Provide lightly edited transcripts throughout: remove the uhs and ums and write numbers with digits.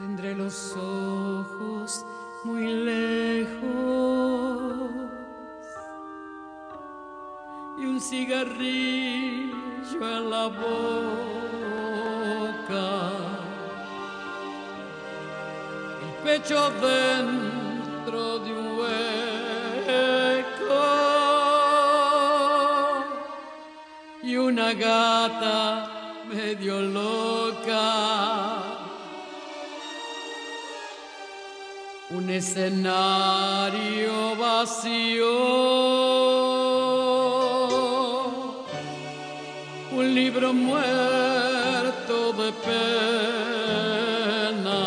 Tendré los ojos muy lejos y un cigarrillo en la boca, el pecho dentro de un hueco y una gata medio loca. Un escenario vacío, un libro muerto de pena,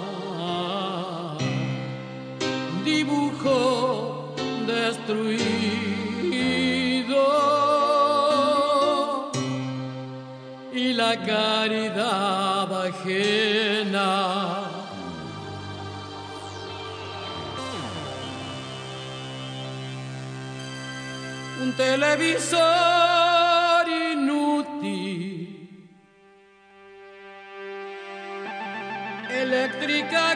un dibujo destruido y la caridad ajena. Un televisor inútil, eléctrica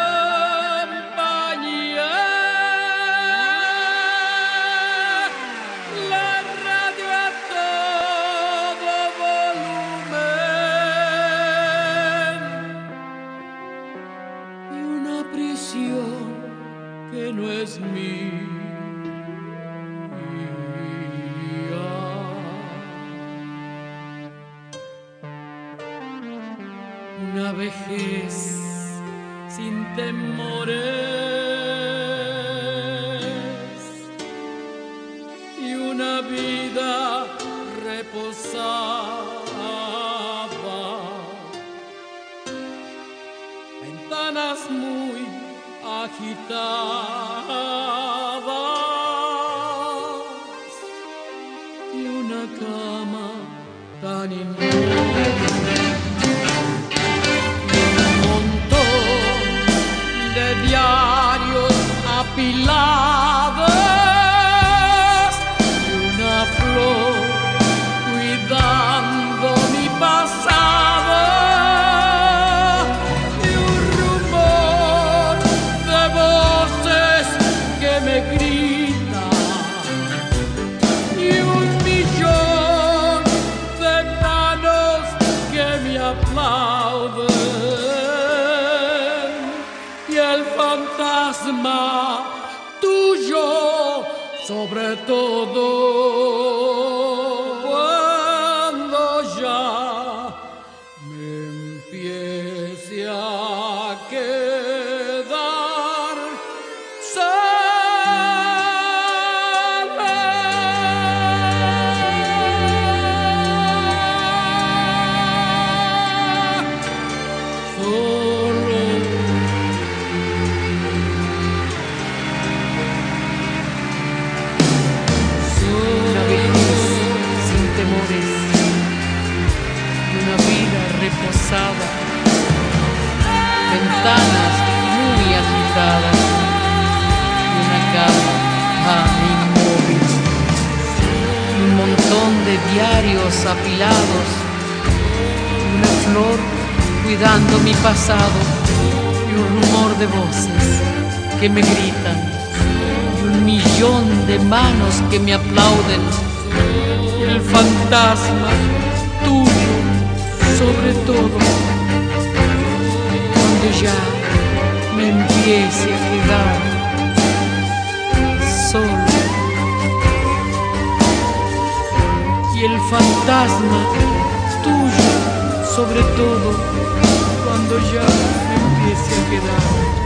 compañía, la radio a todo volumen y una prisión que no es mía. Una vejez sin temores y una vida reposada, ventanas muy agitadas y una cama tan inmóvil. Diarios apilados y una flor cuidando mi pasado y un rumor de voces que me gritan y un millón de manos que me aplauden. El fantasma tuyo sobre todo cuando ya me empiece a quedar reposada, ventanas muy agitadas y una cama inmóvil y un montón de diarios apilados y una flor cuidando mi pasado y un rumor de voces que me gritan y un millón de manos que me aplauden y el fantasma tuyo sobre todo cuando ya me empiece a quedar solo y el fantasma tuyo sobre todo cuando ya me empiece a quedar